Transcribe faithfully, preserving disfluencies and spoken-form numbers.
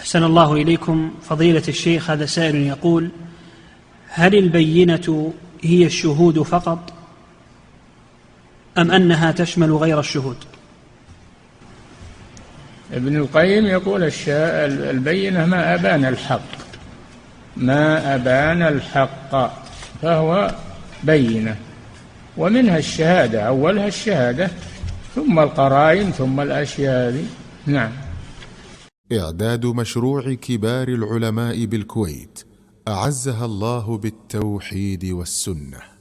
أحسن الله إليكم فضيلة الشيخ. هذا سائل يقول: هل البينة هي الشهود فقط أم أنها تشمل غير الشهود؟ ابن القيم يقول البينة ما أبان الحق، ما أبان الحق فهو بينة، ومنها الشهادة، أولها الشهادة ثم القرائن ثم الأشياء هذه. نعم. إعداد مشروع كبار العلماء بالكويت أعزها الله بالتوحيد والسنة.